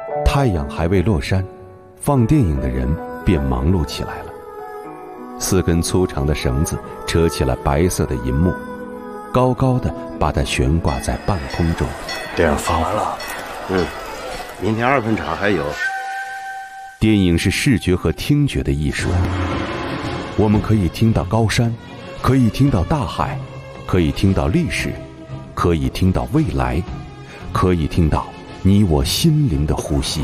太阳还未落山，放电影的人便忙碌起来了。4根粗长的绳子扯起了白色的银幕，高高的把它悬挂在半空中。 电影放完了，明天2分场还有。 电影是视觉和听觉的艺术，我们可以听到高山，可以听到大海，可以听到历史，可以听到未来，可以听到你我心灵的呼吸。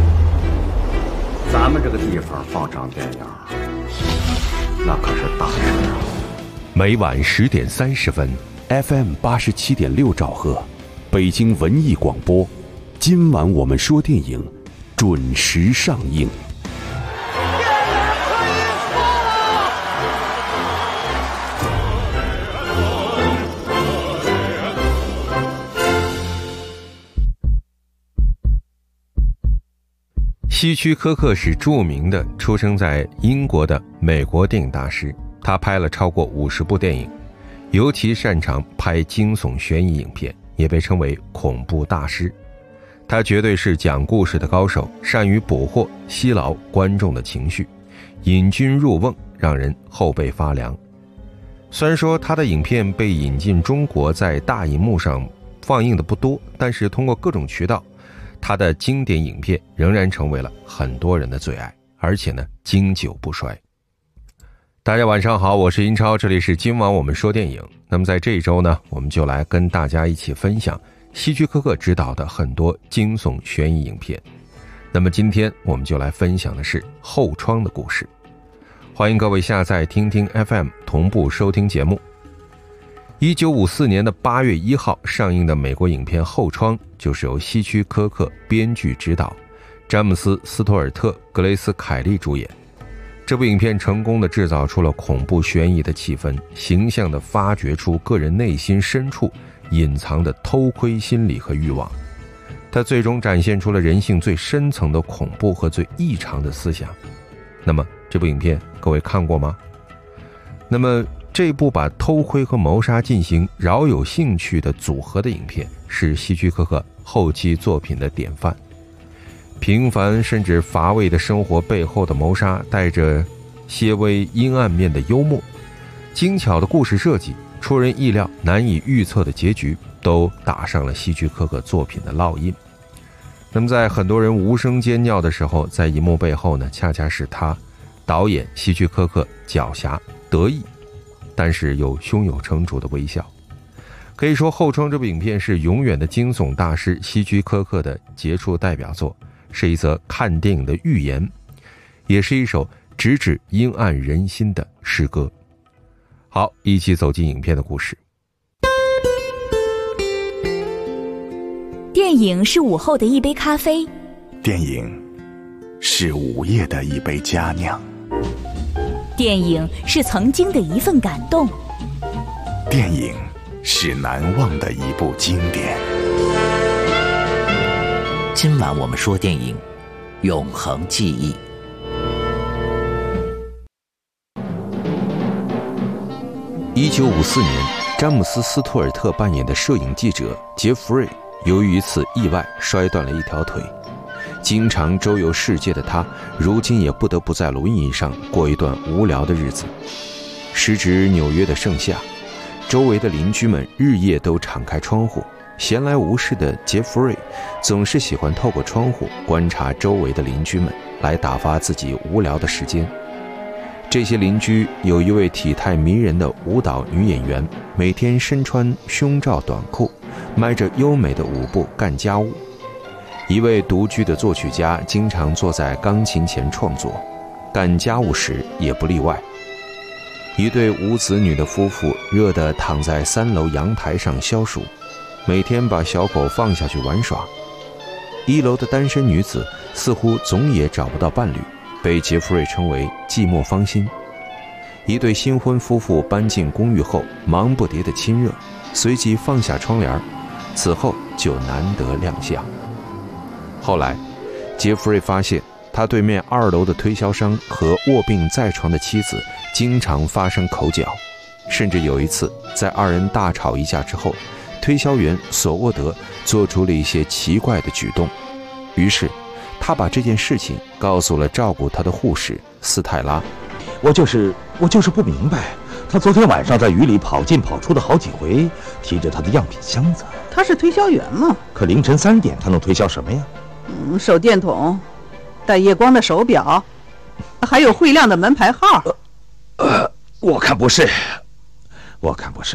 咱们这个地方放场电影，那可是大事啊！ 每晚10点30分 ，FM 87.6兆赫，北京文艺广播。今晚我们说电影，准时上映。 希区柯克是著名的出生在英国的美国电影大师，他拍了超过50部电影，尤其擅长拍惊悚悬疑影片，也被称为恐怖大师。他绝对是讲故事的高手，善于捕获吸牢观众的情绪，引君入瓮，让人后背发凉。虽然说他的影片被引进中国在大荧幕上放映的不多，但是通过各种渠道，他的经典影片仍然成为了很多人的最爱，而且呢经久不衰。大家晚上好，我是英超，这里是今晚我们说电影。那么在这一周呢，我们就来跟大家一起分享希区柯克执导的很多惊悚悬疑影片。那么今天我们就来分享的是后窗的故事。欢迎各位下载听听 FM 同步收听节目。1954年的8月1号上映的美国影片《后窗》就是由希区柯克编剧执导，詹姆斯·斯图尔特、格雷斯·凯利主演。这部影片成功地制造出了恐怖悬疑的气氛，形象地发掘出个人内心深处隐藏的偷窥心理和欲望。它最终展现出了人性最深层的恐怖和最异常的思想。那么这部影片各位看过吗？那么这部把偷窥和谋杀进行饶有兴趣的组合的影片，是希区柯克后期作品的典范。平凡甚至乏味的生活背后的谋杀，带着些微阴暗面的幽默，精巧的故事设计，出人意料难以预测的结局，都打上了希区柯克作品的烙印。那么在很多人无声尖叫的时候，在荧幕背后呢，恰恰是他导演希区柯克狡黠得意但是又胸有成竹的微笑。可以说《后窗》这部影片是永远的惊悚大师希区柯克的杰出代表作，是一则看电影的寓言，也是一首直指阴暗人心的诗歌。好，一起走进影片的故事。 电影是午后的一杯咖啡， 电影是午夜的一杯佳酿， 电影是曾经的一份感动， 电影是难忘的一部经典。 今晚我们说电影，永恒记忆。 1954年，詹姆斯·斯图尔特扮演的摄影记者杰弗瑞，由于一次意外摔断了一条腿。经常周游世界的他，如今也不得不在轮椅上过一段无聊的日子。时值纽约的盛夏，周围的邻居们日夜都敞开窗户，闲来无事的杰弗瑞总是喜欢透过窗户观察周围的邻居们，来打发自己无聊的时间。这些邻居有一位体态迷人的舞蹈女演员，每天身穿胸罩短裤，迈着优美的舞步干家务。一位独居的作曲家经常坐在钢琴前创作，干家务时也不例外。一对无子女的夫妇热得躺在3楼阳台上消暑，每天把小狗放下去玩耍。1楼的单身女子似乎总也找不到伴侣，被杰弗瑞称为寂寞芳心。一对新婚夫妇搬进公寓后忙不迭的亲热，随即放下窗帘，此后就难得亮相。后来杰弗瑞发现他对面2楼的推销商和卧病在床的妻子经常发生口角，甚至有一次在2人大吵一架之后，推销员索沃德做出了一些奇怪的举动，于是他把这件事情告诉了照顾他的护士斯泰拉。 我就是不明白，他昨天晚上在雨里跑进跑出的好几回，提着他的样品箱子。 他是推销员嘛？ 可凌晨3点，他能推销什么呀？ 手电筒，带夜光的手表，还有会亮的门牌号。 我看不是，我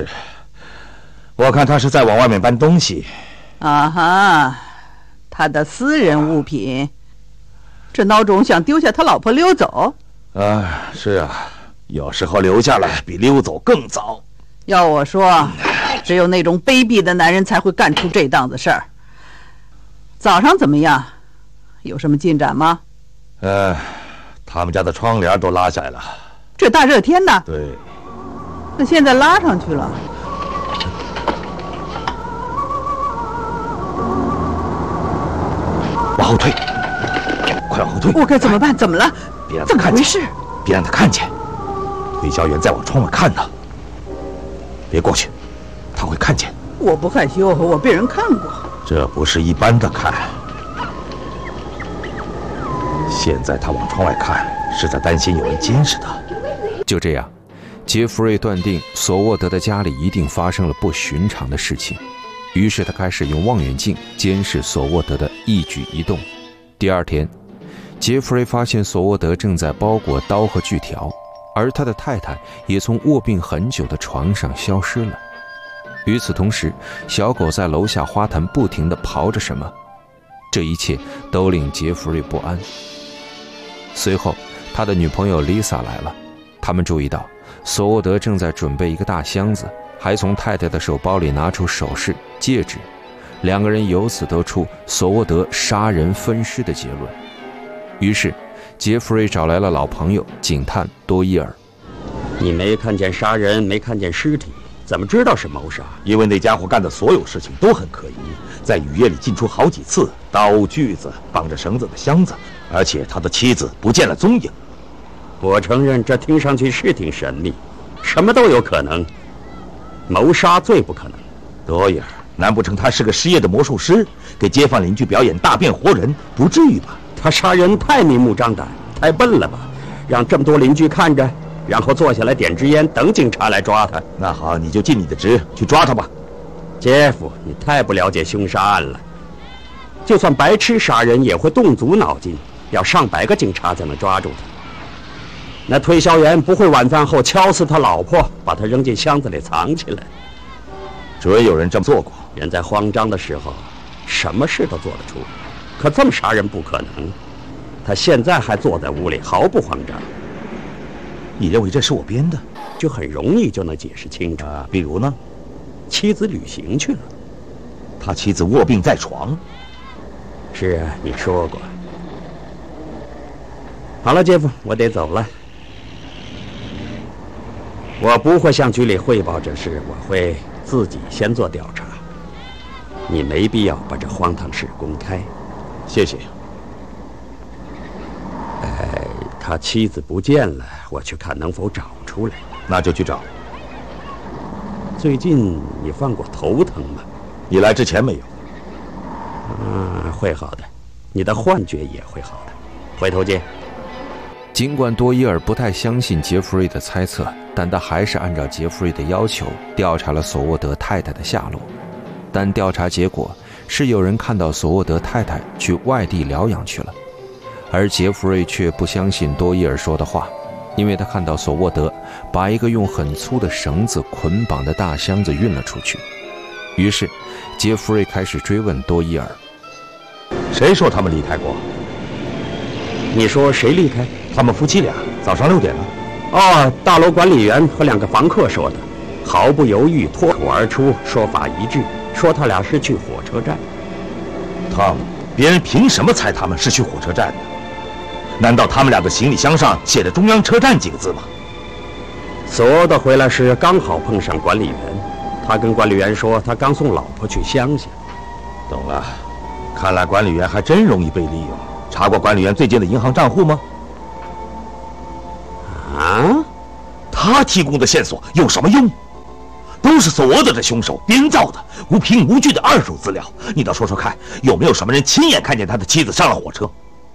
看他是在往外面搬东西。 啊哈，他的私人物品，这孬种想丢下他老婆溜走？ 是啊，有时候留下来比溜走更糟。 要我说，只有那种卑鄙的男人才会干出这档子事儿。早上怎么样？有什么进展吗？ 他们家的窗帘都拉下来了。 这大热天的。 对。 那现在拉上去了。 往后退，快往后退！ 我该怎么办？怎么了？ 别让他看见。 怎么回事？ 别让他看见。推销员在往窗外看呢。别过去，他会看见。 我不害羞，我被人看过。 这不是一般的看。现在他往窗外看，是在担心有人监视他。 就这样，杰弗瑞断定索沃德的家里一定发生了不寻常的事情，于是他开始用望远镜监视索沃德的一举一动。第二天，杰弗瑞发现索沃德正在包裹刀和锯条，而他的太太也从卧病很久的床上消失了。与此同时，小狗在楼下花坛不停地刨着什么，这一切都令杰弗瑞不安。随后，他的女朋友丽萨来了，他们注意到索沃德正在准备一个大箱子，还从太太的手包里拿出首饰、戒指，两个人由此得出索沃德杀人分尸的结论。于是，杰弗瑞找来了老朋友警探多伊尔。 你没看见杀人，没看见尸体，怎么知道是谋杀？ 因为那家伙干的所有事情都很可疑，在雨夜里进出好几次，刀、锯子、绑着绳子的箱子，而且他的妻子不见了踪影。 我承认这听上去是挺神秘，什么都有可能，谋杀最不可能。 多伊尔，难不成他是个失业的魔术师，给街坊邻居表演大变活人？不至于吧？ 他杀人太明目张胆，太笨了吧？让这么多邻居看着，然后坐下来点支烟，等警察来抓他。 那好，你就尽你的职，去抓他吧。 杰夫，你太不了解凶杀案了。就算白痴杀人，也会动足脑筋，要上百个警察才能抓住他。那推销员不会晚饭后敲死他老婆，把他扔进箱子里藏起来。 准有人这么做过。 人在慌张的时候，什么事都做得出，可这么杀人不可能。他现在还坐在屋里，毫不慌张。 你认为这是我编的？ 就很容易就能解释清楚。 比如呢？ 妻子旅行去了。 他妻子卧病在床。 是啊，你说过。好了，杰夫，我得走了。我不会向局里汇报这事，我会自己先做调查。你没必要把这荒唐事公开。 谢谢。 他妻子不见了，我去看能否找出来。 那就去找。 最近你犯过头疼吗？ 你来之前没有。 会好的，你的幻觉也会好的。回头见。 尽管多伊尔不太相信杰弗瑞的猜测，但他还是按照杰弗瑞的要求调查了索沃德太太的下落。但调查结果是有人看到索沃德太太去外地疗养去了，而杰弗瑞却不相信多伊尔说的话，因为他看到索沃德把一个用很粗的绳子捆绑的大箱子运了出去。于是杰弗瑞开始追问多伊尔， 谁说他们离开过？ 你说谁离开？ 他们夫妻俩早上6点了。 哦，大楼管理员和2个房客说的，毫不犹豫脱口而出，说法一致，说他俩是去火车站。 别人凭什么猜他们是去火车站的？难道他们俩的行李箱上写着中央车站几个字吗？ 索沃德回来时刚好碰上管理员，他跟管理员说他刚送老婆去乡下。 懂了，看来管理员还真容易被利用。查过管理员最近的银行账户吗？他提供的线索有什么用？都是索沃德的凶手编造的无凭无据的2手资料。你倒说说看，有没有什么人亲眼看见他的妻子上了火车？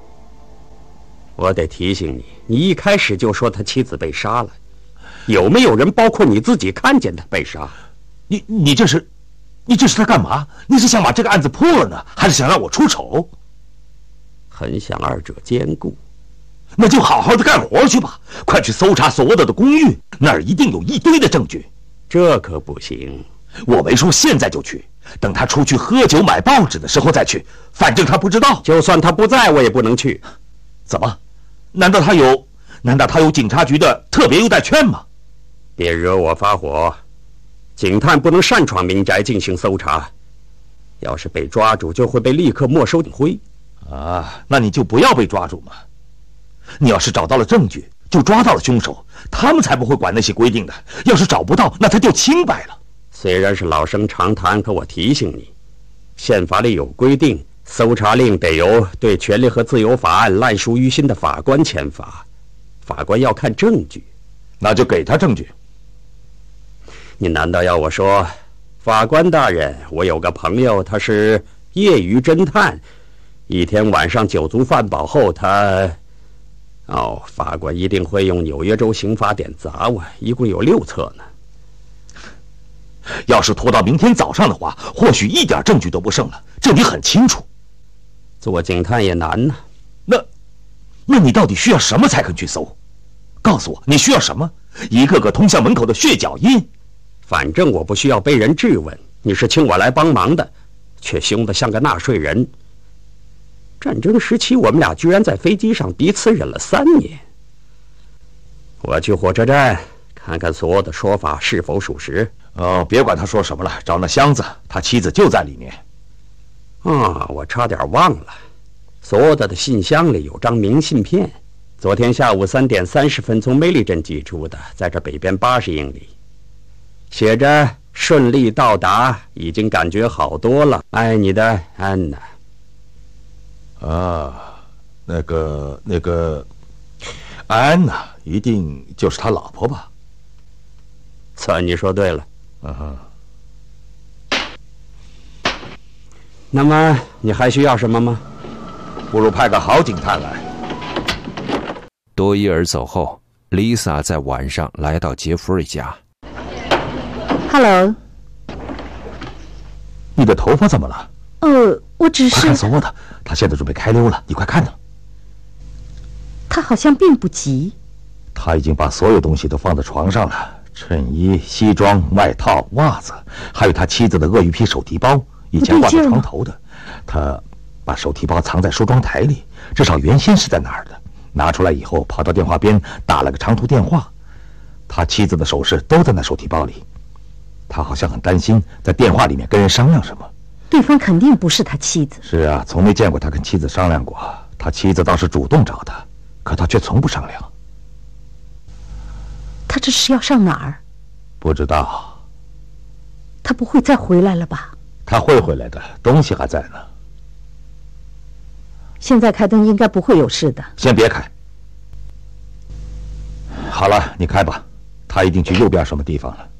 我得提醒你，你一开始就说他妻子被杀了，有没有人，包括你自己，看见他被杀？ 你这是在干嘛？你是想把这个案子破了呢，还是想让我出丑？ 很想二者兼顾。 那就好好的干活去吧，快去搜查索沃德的公寓，那儿一定有一堆的证据。 这可不行， 我没说现在就去，等他出去喝酒买报纸的时候再去，反正他不知道。 就算他不在，我也不能去。 怎么？难道他有警察局的特别优待券吗？ 别惹我发火，警探不能擅闯民宅进行搜查，要是被抓住，就会被立刻没收警徽。 啊，那你就不要被抓住嘛。你要是找到了证据，就抓到了凶手，他们才不会管那些规定的。要是找不到，那他就清白了。 虽然是老生常谈，可我提醒你，宪法里有规定，搜查令得由对权利和自由法案烂熟于心的法官签发，法官要看证据。 那就给他证据。 你难道要我说，法官大人，我有个朋友，他是业余侦探，一天晚上酒足饭饱后，法官一定会用纽约州刑法典砸我，一共有6册呢。 要是拖到明天早上的话，或许一点证据都不剩了，这里很清楚。 做警探也难呢。 那你到底需要什么才肯去搜？告诉我，你需要什么？一个个通向门口的血脚印？ 反正我不需要被人质问，你是请我来帮忙的，却凶得像个纳税人。战争时期，我们俩居然在飞机上彼此忍了3年。我去火车站看看所有的说法是否属实。 别管他说什么了，找那箱子，他妻子就在里面。 我差点忘了，所有的信箱里有张明信片，昨天下午3点30分从梅里镇寄出的，在这北边80英里，写着顺利到达，已经感觉好多了，爱你的安娜。 那个安娜一定就是他老婆吧？ 算你说对了。那么你还需要什么吗？ 不如派个好警探来。 多伊尔走后，丽萨在晚上来到杰弗瑞家。 Hello。 你的头发怎么了？ 我只是…… 快看索沃德，他现在准备开溜了，你快看呢。 他好像并不急。 他已经把所有东西都放在床上了，衬衣、西装、外套、袜子，还有他妻子的鳄鱼皮手提包，以前挂在床头的。他把手提包藏在梳妆台里，至少原先是在那儿的。拿出来以后，跑到电话边打了个长途电话。他妻子的首饰都在那手提包里。他好像很担心，在电话里面跟人商量什么。 对方肯定不是他妻子。 是啊，从没见过他跟妻子商量过。他妻子倒是主动找他，可他却从不商量。 他这是要上哪儿？ 不知道。 他不会再回来了吧？ 他会回来的，东西还在呢。 现在开灯应该不会有事的。 先别开。好了，你开吧。他一定去右边什么地方了。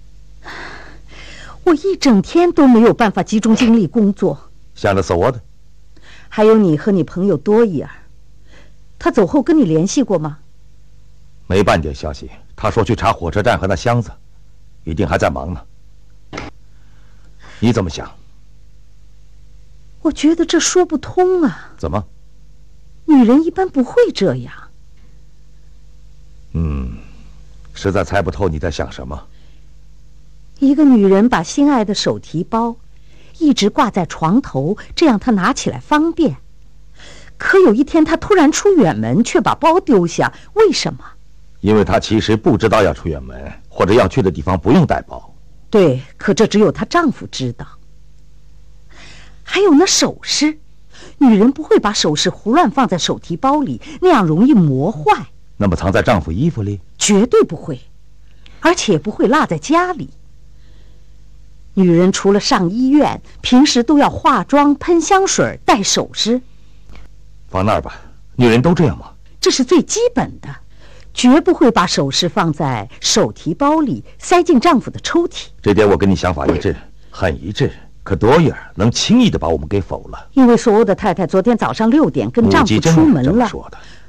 我一整天都没有办法集中精力工作。 想着索沃德。 还有你和你朋友多伊尔，他走后跟你联系过吗？ 没半点消息。他说去查火车站和那箱子，一定还在忙呢。你怎么想？ 我觉得这说不通啊。 怎么？ 女人一般不会这样。 实在猜不透你在想什么。 一个女人把心爱的手提包一直挂在床头，这样她拿起来方便。可有一天她突然出远门，却把包丢下，为什么？ 因为她其实不知道要出远门，或者要去的地方不用带包。 对，可这只有她丈夫知道。还有那首饰，女人不会把首饰胡乱放在手提包里，那样容易磨坏。 那么藏在丈夫衣服里？ 绝对不会，而且不会落在家里。女人除了上医院，平时都要化妆、喷香水、戴首饰。 放那儿吧，女人都这样吗？ 这是最基本的，绝不会把首饰放在手提包里，塞进丈夫的抽屉。 这点我跟你想法一致，很一致。可多伊尔能轻易地把我们给否了， 因为索沃德太太昨天早上6点跟丈夫出门了。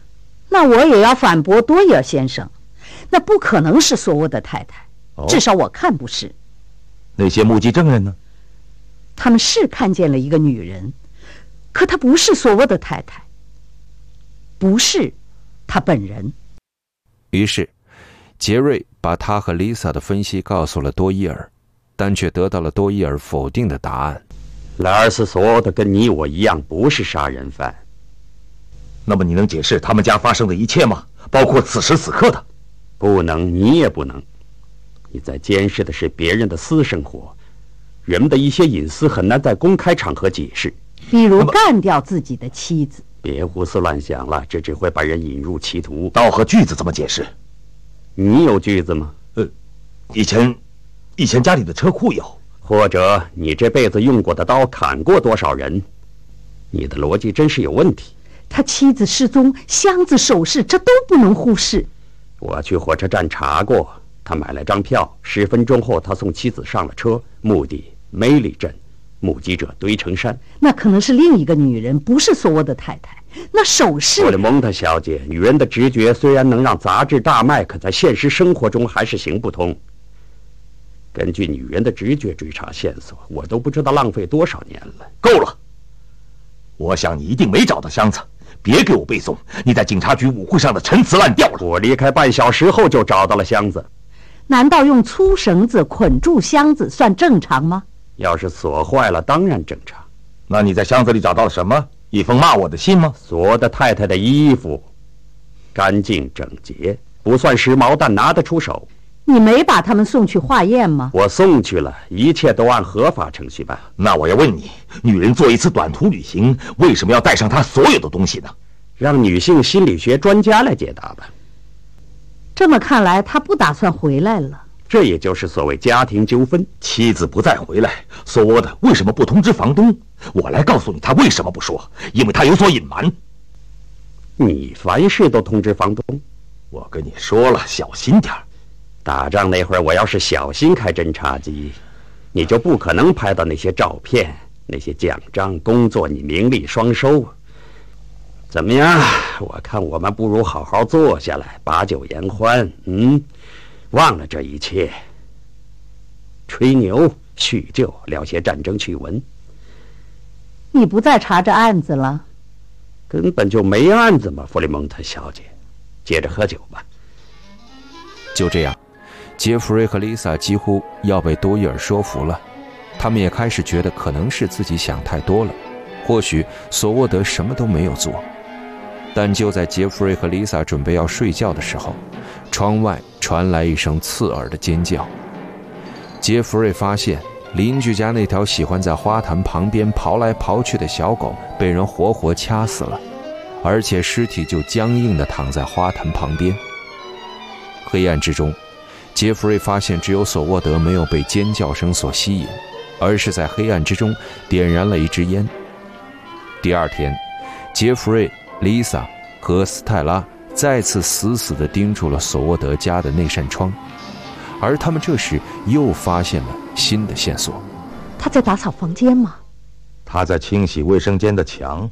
那我也要反驳多伊尔先生，那不可能是索沃的太太，至少我看不是。 那些目击证人呢？ 他们是看见了一个女人，可她不是索沃的太太，不是她本人。 于是杰瑞把他和 Lisa 的分析告诉了多伊尔，但却得到了多伊尔否定的答案。 莱尔斯·索沃德跟你我一样不是杀人犯。 那么你能解释他们家发生的一切吗？包括此时此刻的？ 不能，你也不能。你在监视的是别人的私生活，人们的一些隐私很难在公开场合解释。 比如干掉自己的妻子。 别胡思乱想了，这只会把人引入歧途。 刀和锯子怎么解释？ 你有锯子吗？ 以前家里的车库有。 或者你这辈子用过的刀砍过多少人？你的逻辑真是有问题。 他妻子失踪，箱子、首饰，这都不能忽视。 我去火车站查过，他买了张票，10分钟后他送妻子上了车，目的梅里镇，目击者堆成山。 那可能是另一个女人，不是索沃的太太。那首饰， 弗里蒙特小姐，女人的直觉虽然能让杂志大卖，可在现实生活中还是行不通。根据女人的直觉追查线索，我都不知道浪费多少年了。 够了！我想你一定没找到箱子，别给我背诵你在警察局舞会上的陈词滥调了。 我离开半小时后就找到了箱子。 难道用粗绳子捆住箱子算正常吗？ 要是锁坏了，当然正常。 那你在箱子里找到了什么？一封骂我的信吗？ 索的太太的衣服，干净整洁，不算时髦，但拿得出手。 你没把他们送去化验吗？ 我送去了，一切都按合法程序办。 那我要问你，女人做一次短途旅行，为什么要带上她所有的东西呢？ 让女性心理学专家来解答吧。 这么看来，他不打算回来了。 这也就是所谓家庭纠纷。 妻子不再回来，索沃德为什么不通知房东？我来告诉你，他为什么不说，因为他有所隐瞒。 你凡事都通知房东？ 我跟你说了，小心点儿。 打仗那会儿，我要是小心开侦察机，你就不可能拍到那些照片，那些奖章，工作你名利双收。怎么样？我看我们不如好好坐下来，把酒言欢，忘了这一切，吹牛、叙旧，聊些战争趣闻。 你不再查这案子了？ 根本就没案子嘛，弗里蒙特小姐。接着喝酒吧。 就这样，杰弗瑞和丽萨几乎要被多伊尔说服了。他们也开始觉得可能是自己想太多了，或许索沃德什么都没有做。但就在杰弗瑞和丽萨准备要睡觉的时候，窗外传来一声刺耳的尖叫。杰弗瑞发现邻居家那条喜欢在花坛旁边刨来刨去的小狗被人活活掐死了，而且尸体就僵硬地躺在花坛旁边。黑暗之中，杰弗瑞发现只有索沃德没有被尖叫声所吸引，而是在黑暗之中点燃了一支烟。第二天，杰弗瑞、丽萨和斯泰拉再次死死地盯住了索沃德家的那扇窗，而他们这时又发现了新的线索。 他在打扫房间吗？ 他在清洗卫生间的墙。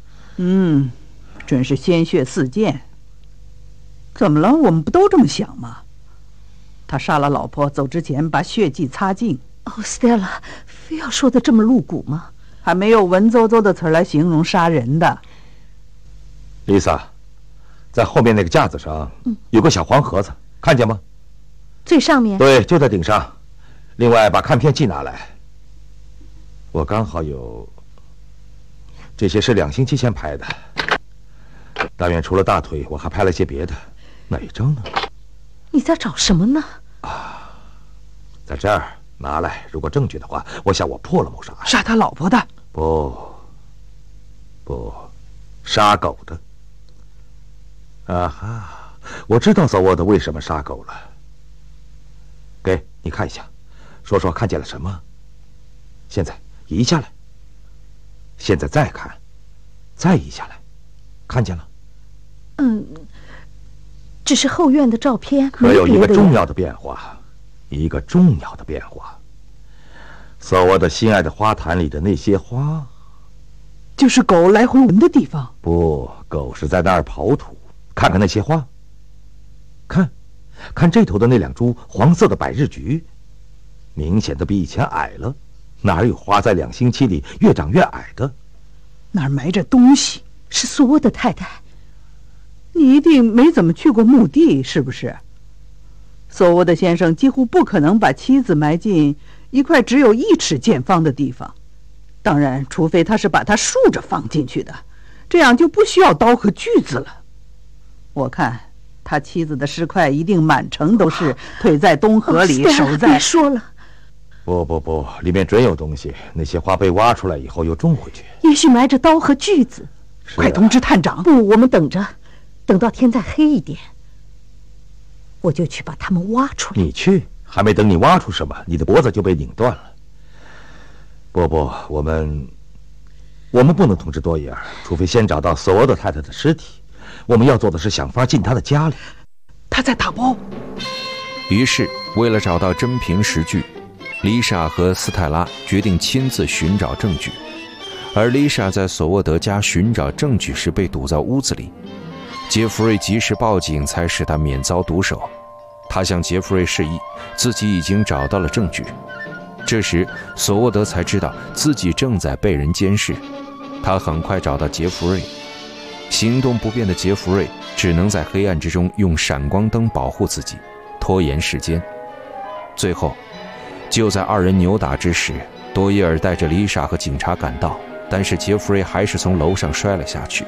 真是鲜血四溅。怎么了？我们不都这么想吗？他杀了老婆，走之前把血迹擦净。 Stella， 非要说的这么露骨吗？ 还没有文绉绉的词儿来形容杀人的。 丽萨，在后面那个架子上有个小黄盒子，看见吗？ 最上面？ 对，就在顶上。另外，把看片器拿来。我刚好有，这些是2星期前拍的。但愿除了大腿，我还拍了些别的。哪一张呢？ 你在找什么呢？ 在这儿，拿来。如果证据的话，我想我破了谋杀案。 杀他老婆的？ 不，杀狗的。我知道索沃德为什么杀狗了。给你看一下，说说看见了什么。现在移下来，现在再看，再移下来，看见了？ 只是后院的照片， 可有一个重要的变化，索沃德心爱的花坛里的那些花， 就是狗来回闻的地方。 不，狗是在那儿刨土， 看看那些花，看这头的那两株黄色的百日菊，明显的比以前矮了，哪有花在2星期里越长越矮的？ 那儿埋着东西。 是索沃德太太。 你一定没怎么去过墓地，是不是？索沃德先生几乎不可能把妻子埋进一块只有1尺见方的地方，当然，除非他是把它竖着放进去的，这样就不需要刀和锯子了。我看他妻子的尸块一定满城都是，腿在东河里，手在…… 别说了。 不，里面准有东西。那些花被挖出来以后又种回去， 也许埋着刀和锯子。 快通知探长！ 不，我们等着，等到天再黑一点，我就去把它们挖出来。 你去，还没等你挖出什么，你的脖子就被拧断了。不，我们不能通知多伊尔，除非先找到索沃德太太的尸体。我们要做的是想法进她的家里。 她在打包。 于是，为了找到真凭实据，丽莎和斯泰拉决定亲自寻找证据。而丽莎在索沃德家寻找证据时被堵在屋子里，杰弗瑞及时报警，才使他免遭毒手。他向杰弗瑞示意自己已经找到了证据。这时，索沃德才知道自己正在被人监视。他很快找到杰弗瑞，行动不便的杰弗瑞只能在黑暗之中用闪光灯保护自己，拖延时间。最后，就在2人扭打之时，多伊尔带着丽莎和警察赶到，但是杰弗瑞还是从楼上摔了下去。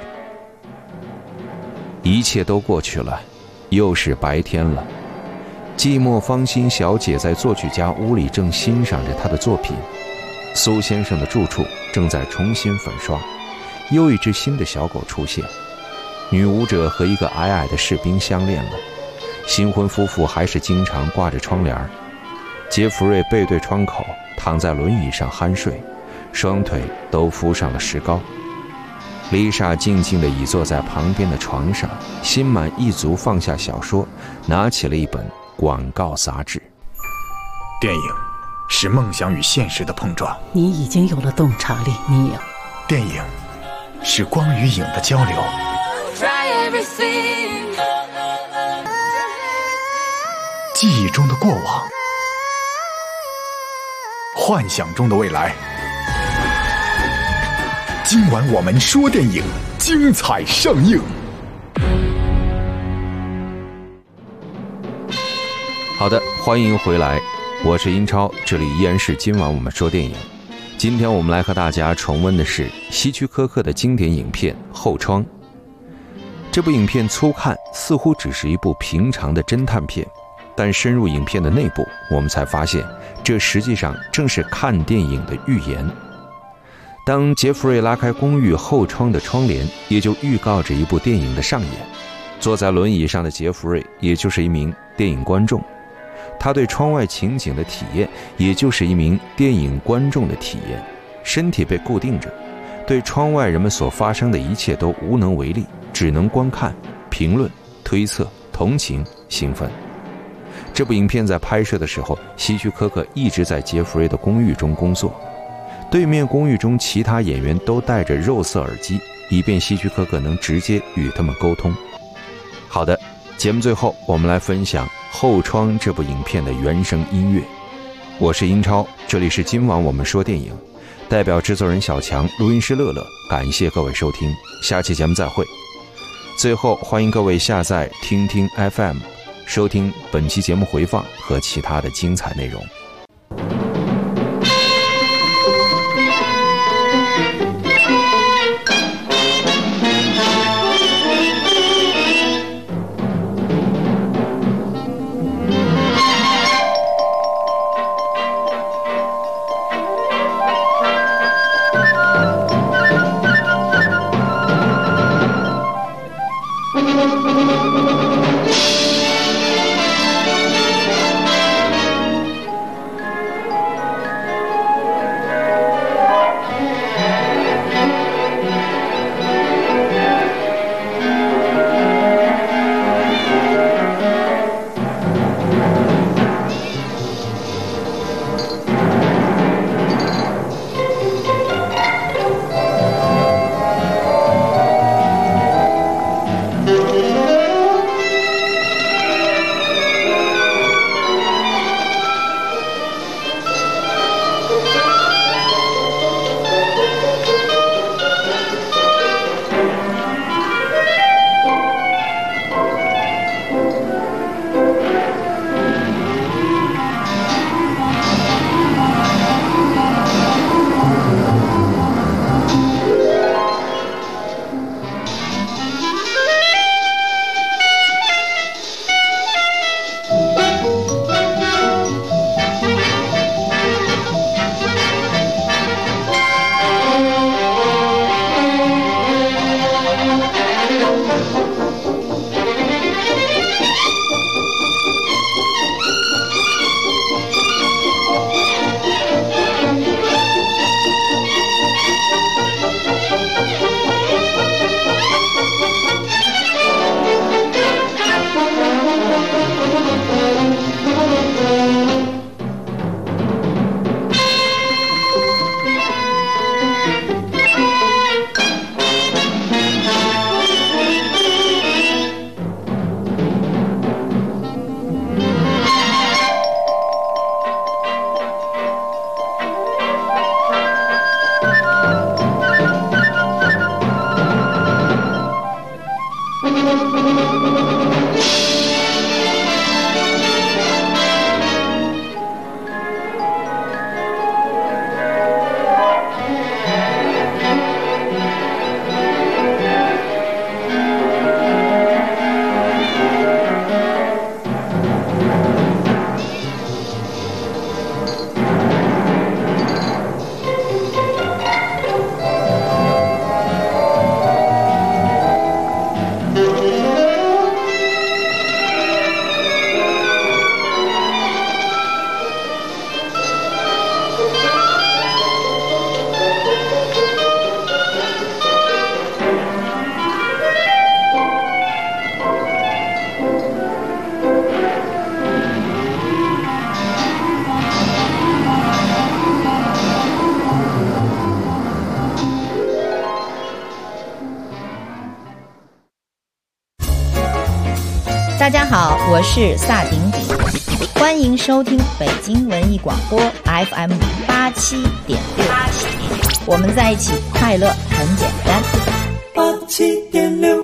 一切都过去了，又是白天了。寂寞芳心小姐在作曲家屋里正欣赏着她的作品。苏先生的住处正在重新粉刷，又一只新的小狗出现。女舞者和一个矮矮的士兵相恋了。新婚夫妇还是经常挂着窗帘。杰弗瑞背对窗口，躺在轮椅上酣睡，双腿都敷上了石膏。丽莎静静地倚坐在旁边的床上，心满意足放下小说，拿起了一本广告杂志。 电影是梦想与现实的碰撞。 你已经有了洞察力，你有。 电影是光与影的交流。记忆中的过往，幻想中的未来。今晚我们说电影，精彩上映。 好的，欢迎回来，我是英超，这里依然是今晚我们说电影。今天我们来和大家重温的是希区柯克的经典影片《后窗》。这部影片粗看似乎只是一部平常的侦探片，但深入影片的内部，我们才发现这实际上正是看电影的预言。当杰弗瑞拉开公寓后窗的窗帘，也就预告着一部电影的上演。坐在轮椅上的杰弗瑞也就是一名电影观众，他对窗外情景的体验也就是一名电影观众的体验。身体被固定着，对窗外人们所发生的一切都无能为力，只能观看、评论、推测、同情、兴奋。这部影片在拍摄的时候，希区柯克一直在杰弗瑞的公寓中工作。对面公寓中其他演员都戴着肉色耳机，以便希区柯克能直接与他们沟通。好的，节目最后我们来分享《后窗》这部影片的原声音乐。我是英超，这里是今晚我们说电影，代表制作人小强，录音师乐乐，感谢各位收听，下期节目再会。最后欢迎各位下载听听 FM， 收听本期节目回放和其他的精彩内容。 大家好，我是萨顶顶，欢迎收听北京文艺广播 FM 87.6，我们在一起，快乐很简单。 87.6。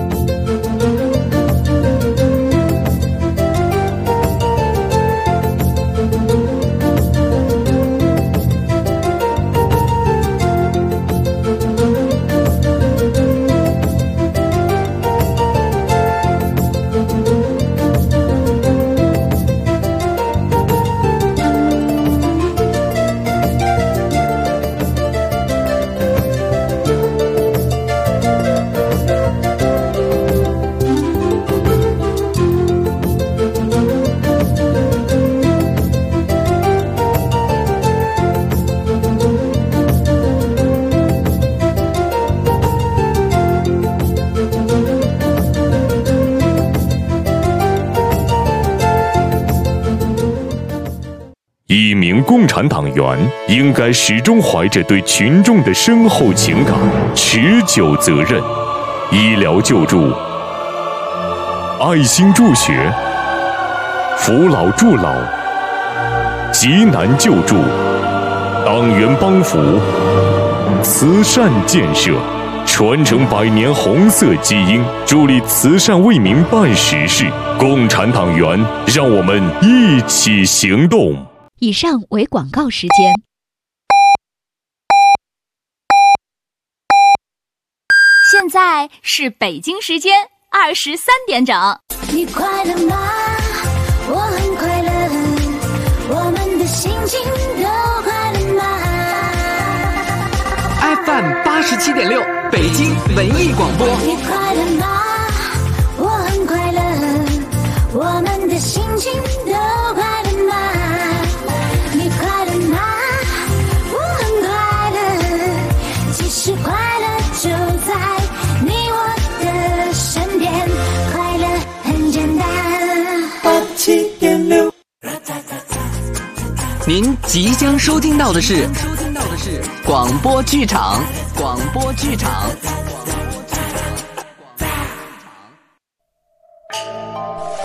一名共产党员应该始终怀着对群众的深厚情感、持久责任。医疗救助、爱心助学、扶老助老、急难救助、党员帮扶、慈善建设，传承100年红色基因，助力慈善为民办实事。共产党员，让我们一起行动。 以上为广告时间。现在是北京时间23点整。 你快乐吗？我很快乐，我们的心情都快乐吗 ？FM 87.6，北京文艺广播。 你快乐吗？我很快乐，我们的心情都快乐吗？你快乐吗？我很快乐，其实快乐就在你我的身边，快乐很简单。 87.6。 您即将收听到的是广播剧场。